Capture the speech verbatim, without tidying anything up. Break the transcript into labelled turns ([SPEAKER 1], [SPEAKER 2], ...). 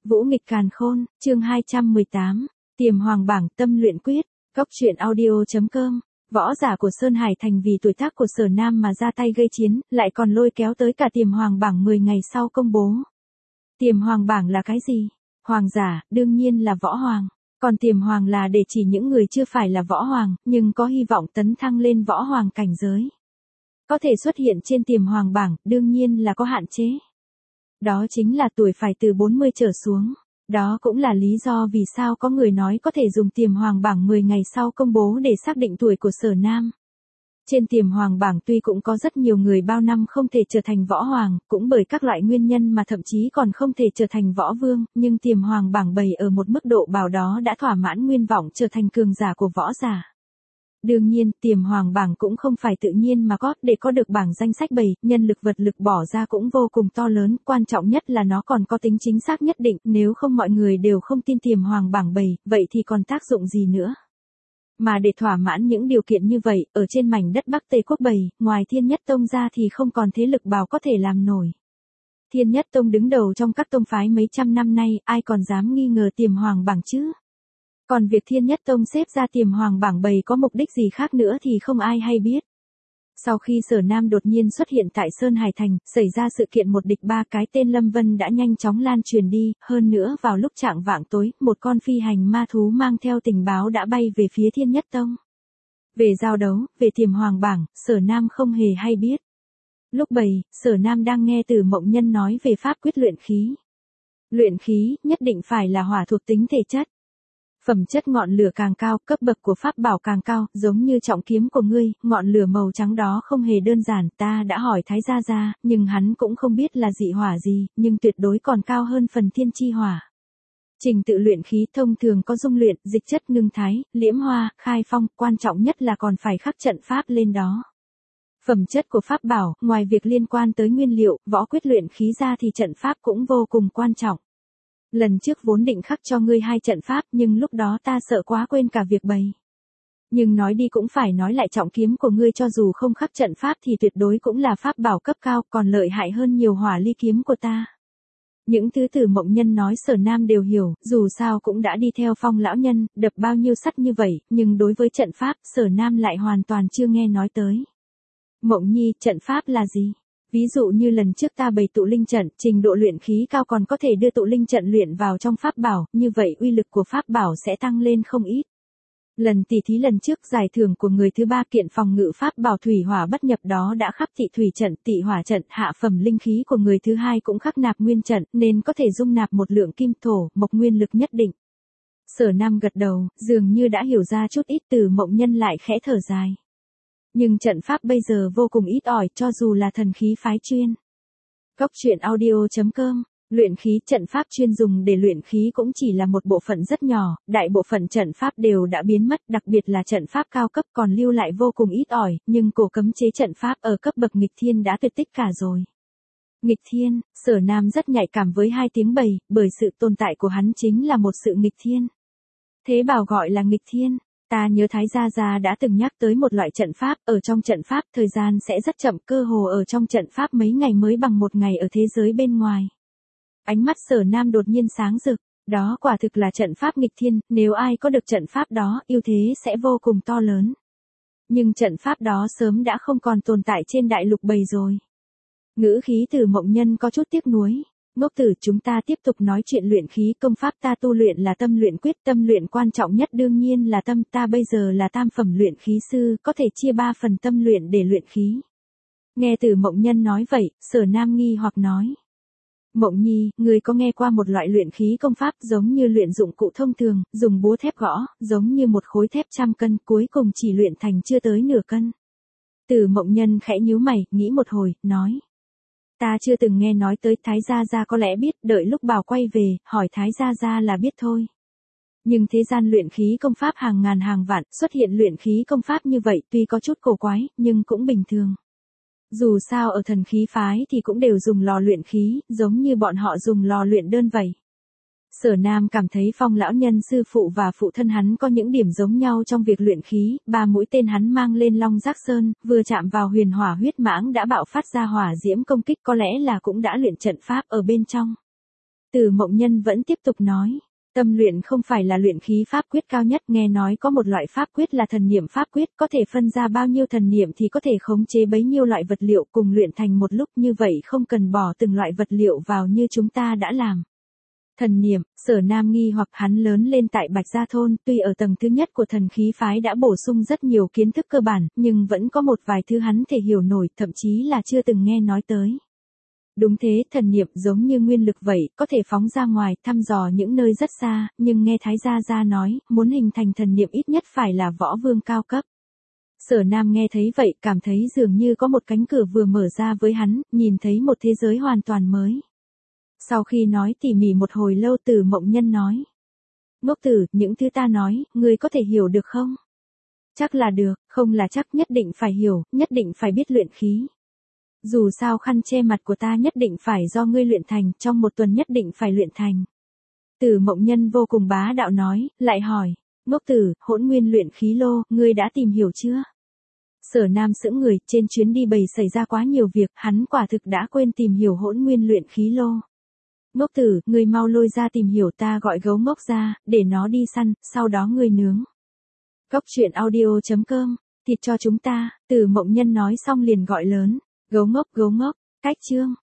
[SPEAKER 1] Vũ nghịch càn khôn, chương hai trăm mười tám, Tiềm Hoàng bảng tâm luyện quyết, góc truyện audio.com. Võ giả của Sơn Hải Thành vì tuổi tác của Sở Nam mà ra tay gây chiến, lại còn lôi kéo tới cả Tiềm Hoàng bảng mười ngày sau công bố. Tiềm Hoàng bảng là cái gì? Hoàng giả, đương nhiên là võ hoàng. Còn Tiềm Hoàng là để chỉ những người chưa phải là võ hoàng, nhưng có hy vọng tấn thăng lên võ hoàng cảnh giới. Có thể xuất hiện trên Tiềm Hoàng bảng, đương nhiên là có hạn chế. Đó chính là tuổi phải từ bốn mươi trở xuống. Đó cũng là lý do vì sao có người nói có thể dùng Tiềm Hoàng bảng mười ngày sau công bố để xác định tuổi của Sở Nam. Trên Tiềm Hoàng bảng tuy cũng có rất nhiều người bao năm không thể trở thành võ hoàng, cũng bởi các loại nguyên nhân mà thậm chí còn không thể trở thành võ vương, nhưng Tiềm Hoàng bảng bày ở một mức độ nào đó đã thỏa mãn nguyên vọng trở thành cường giả của võ giả. Đương nhiên, Tiềm Hoàng bảng cũng không phải tự nhiên mà có, để có được bảng danh sách bày, nhân lực vật lực bỏ ra cũng vô cùng to lớn, quan trọng nhất là nó còn có tính chính xác nhất định, nếu không mọi người đều không tin Tiềm Hoàng bảng bày, vậy thì còn tác dụng gì nữa. Mà để thỏa mãn những điều kiện như vậy, ở trên mảnh đất Bắc Tây Quốc bày, ngoài Thiên Nhất Tông ra thì không còn thế lực nào có thể làm nổi. Thiên Nhất Tông đứng đầu trong các tông phái mấy trăm năm nay, ai còn dám nghi ngờ Tiềm Hoàng bảng chứ? Còn việc Thiên Nhất Tông xếp ra Tiềm Hoàng bảng bày có mục đích gì khác nữa thì không ai hay biết. Sau khi Sở Nam đột nhiên xuất hiện tại Sơn Hải Thành, xảy ra sự kiện một địch ba cái tên Lâm Vân đã nhanh chóng lan truyền đi, hơn nữa vào lúc chạng vạng tối, một con phi hành ma thú mang theo tình báo đã bay về phía Thiên Nhất Tông. Về giao đấu, về Tiềm Hoàng bảng, Sở Nam không hề hay biết. Lúc bày, Sở Nam đang nghe Từ Mộng Nhân nói về pháp quyết luyện khí. Luyện khí, nhất định phải là hỏa thuộc tính thể chất. Phẩm chất ngọn lửa càng cao, cấp bậc của pháp bảo càng cao, giống như trọng kiếm của ngươi, ngọn lửa màu trắng đó không hề đơn giản, ta đã hỏi Thái Gia Gia, nhưng hắn cũng không biết là dị hỏa gì, nhưng tuyệt đối còn cao hơn phần thiên chi hỏa. Trình tự luyện khí thông thường có dung luyện, dịch chất ngưng thái, liễm hoa, khai phong, quan trọng nhất là còn phải khắc trận pháp lên đó. Phẩm chất của pháp bảo, ngoài việc liên quan tới nguyên liệu, võ quyết luyện khí ra thì trận pháp cũng vô cùng quan trọng. Lần trước vốn định khắc cho ngươi hai trận pháp, nhưng lúc đó ta sợ quá quên cả việc bày. Nhưng nói đi cũng phải nói lại, trọng kiếm của ngươi cho dù không khắc trận pháp thì tuyệt đối cũng là pháp bảo cấp cao, còn lợi hại hơn nhiều hỏa ly kiếm của ta. Những thứ Từ Mộng Nhân nói Sở Nam đều hiểu, dù sao cũng đã đi theo Phong lão nhân, đập bao nhiêu sắt như vậy, nhưng đối với trận pháp, Sở Nam lại hoàn toàn chưa nghe nói tới. Mộng Nhi, trận pháp là gì? Ví dụ như lần trước ta bày tụ linh trận, trình độ luyện khí cao còn có thể đưa tụ linh trận luyện vào trong pháp bảo, như vậy uy lực của pháp bảo sẽ tăng lên không ít. Lần tỉ thí lần trước giải thưởng của người thứ ba kiện phòng ngự pháp bảo thủy hỏa bất nhập đó đã khắc thị thủy trận, tị hỏa trận, hạ phẩm linh khí của người thứ hai cũng khắc nạp nguyên trận, nên có thể dung nạp một lượng kim thổ, mộc nguyên lực nhất định. Sở Nam gật đầu, dường như đã hiểu ra chút ít. Từ Mộng Nhân lại khẽ thở dài. Nhưng trận pháp bây giờ vô cùng ít ỏi, cho dù là thần khí phái chuyên. Góc truyện audio.com. Luyện khí, trận pháp chuyên dùng để luyện khí cũng chỉ là một bộ phận rất nhỏ, đại bộ phận trận pháp đều đã biến mất, đặc biệt là trận pháp cao cấp còn lưu lại vô cùng ít ỏi, nhưng cổ cấm chế trận pháp ở cấp bậc nghịch thiên đã tuyệt tích cả rồi. Nghịch thiên, Sở Nam rất nhạy cảm với hai tiếng bày, bởi sự tồn tại của hắn chính là một sự nghịch thiên. Thế bảo gọi là nghịch thiên. Ta nhớ Thái Gia Gia đã từng nhắc tới một loại trận pháp, ở trong trận pháp thời gian sẽ rất chậm, cơ hồ ở trong trận pháp mấy ngày mới bằng một ngày ở thế giới bên ngoài. Ánh mắt Sở Nam đột nhiên sáng rực, đó quả thực là trận pháp nghịch thiên, nếu ai có được trận pháp đó, ưu thế sẽ vô cùng to lớn. Nhưng trận pháp đó sớm đã không còn tồn tại trên đại lục bầy rồi. Ngữ khí Từ Mộng Nhân có chút tiếc nuối. Ngốc tử, chúng ta tiếp tục nói chuyện luyện khí, công pháp ta tu luyện là tâm luyện quyết, tâm luyện quan trọng nhất đương nhiên là tâm, ta bây giờ là tam phẩm luyện khí sư, có thể chia ba phần tâm luyện để luyện khí. Nghe Từ Mộng Nhân nói vậy, Sở Nam nghi hoặc nói. Mộng Nhi, người có nghe qua một loại luyện khí công pháp giống như luyện dụng cụ thông thường, dùng búa thép gõ, giống như một khối thép trăm cân, cuối cùng chỉ luyện thành chưa tới nửa cân. Từ Mộng Nhân khẽ nhíu mày, nghĩ một hồi, nói. Ta chưa từng nghe nói tới, Thái Gia Gia có lẽ biết, đợi lúc Bảo quay về, hỏi Thái Gia Gia là biết thôi. Nhưng thế gian luyện khí công pháp hàng ngàn hàng vạn, xuất hiện luyện khí công pháp như vậy tuy có chút cổ quái, nhưng cũng bình thường. Dù sao ở thần khí phái thì cũng đều dùng lò luyện khí, giống như bọn họ dùng lò luyện đơn vậy. Sở Nam cảm thấy Phong lão nhân sư phụ và phụ thân hắn có những điểm giống nhau trong việc luyện khí, ba mũi tên hắn mang lên Long Giác Sơn, vừa chạm vào huyền hỏa huyết mãng đã bạo phát ra hỏa diễm công kích, có lẽ là cũng đã luyện trận pháp ở bên trong. Từ Mộng Nhân vẫn tiếp tục nói. Tâm luyện không phải là luyện khí pháp quyết cao nhất, nghe nói có một loại pháp quyết là thần niệm pháp quyết, có thể phân ra bao nhiêu thần niệm thì có thể khống chế bấy nhiêu loại vật liệu cùng luyện thành một lúc, như vậy không cần bỏ từng loại vật liệu vào như chúng ta đã làm. Thần niệm, Sở Nam nghi hoặc hắn lớn lên tại Bạch Gia Thôn, tuy ở tầng thứ nhất của thần khí phái đã bổ sung rất nhiều kiến thức cơ bản, nhưng vẫn có một vài thứ hắn thể hiểu nổi, thậm chí là chưa từng nghe nói tới. Đúng thế, thần niệm giống như nguyên lực vậy, có thể phóng ra ngoài, thăm dò những nơi rất xa, nhưng nghe Thái Gia Gia nói, muốn hình thành thần niệm ít nhất phải là võ vương cao cấp. Sở Nam nghe thấy vậy, cảm thấy dường như có một cánh cửa vừa mở ra với hắn, nhìn thấy một thế giới hoàn toàn mới. Sau khi nói tỉ mỉ một hồi lâu, Từ Mộng Nhân nói. Ngốc Tử, những thứ ta nói, ngươi có thể hiểu được không? Chắc là được, không là chắc, nhất định phải hiểu, nhất định phải biết luyện khí. Dù sao khăn che mặt của ta nhất định phải do ngươi luyện thành, trong một tuần nhất định phải luyện thành. Từ Mộng Nhân vô cùng bá đạo nói, lại hỏi, Ngốc Tử, hỗn nguyên luyện khí lô, ngươi đã tìm hiểu chưa? Sở Nam sững người, trên chuyến đi bầy xảy ra quá nhiều việc, hắn quả thực đã quên tìm hiểu hỗn nguyên luyện khí lô. Ngốc Tử, ngươi mau lôi ra tìm hiểu, ta gọi gấu ngốc ra, để nó đi săn, sau đó ngươi nướng. Cốc truyện audio chấm com, thịt cho chúng ta, Từ Mộng Nhân nói xong liền gọi lớn. Gấu ngốc, gấu ngốc, cách chương.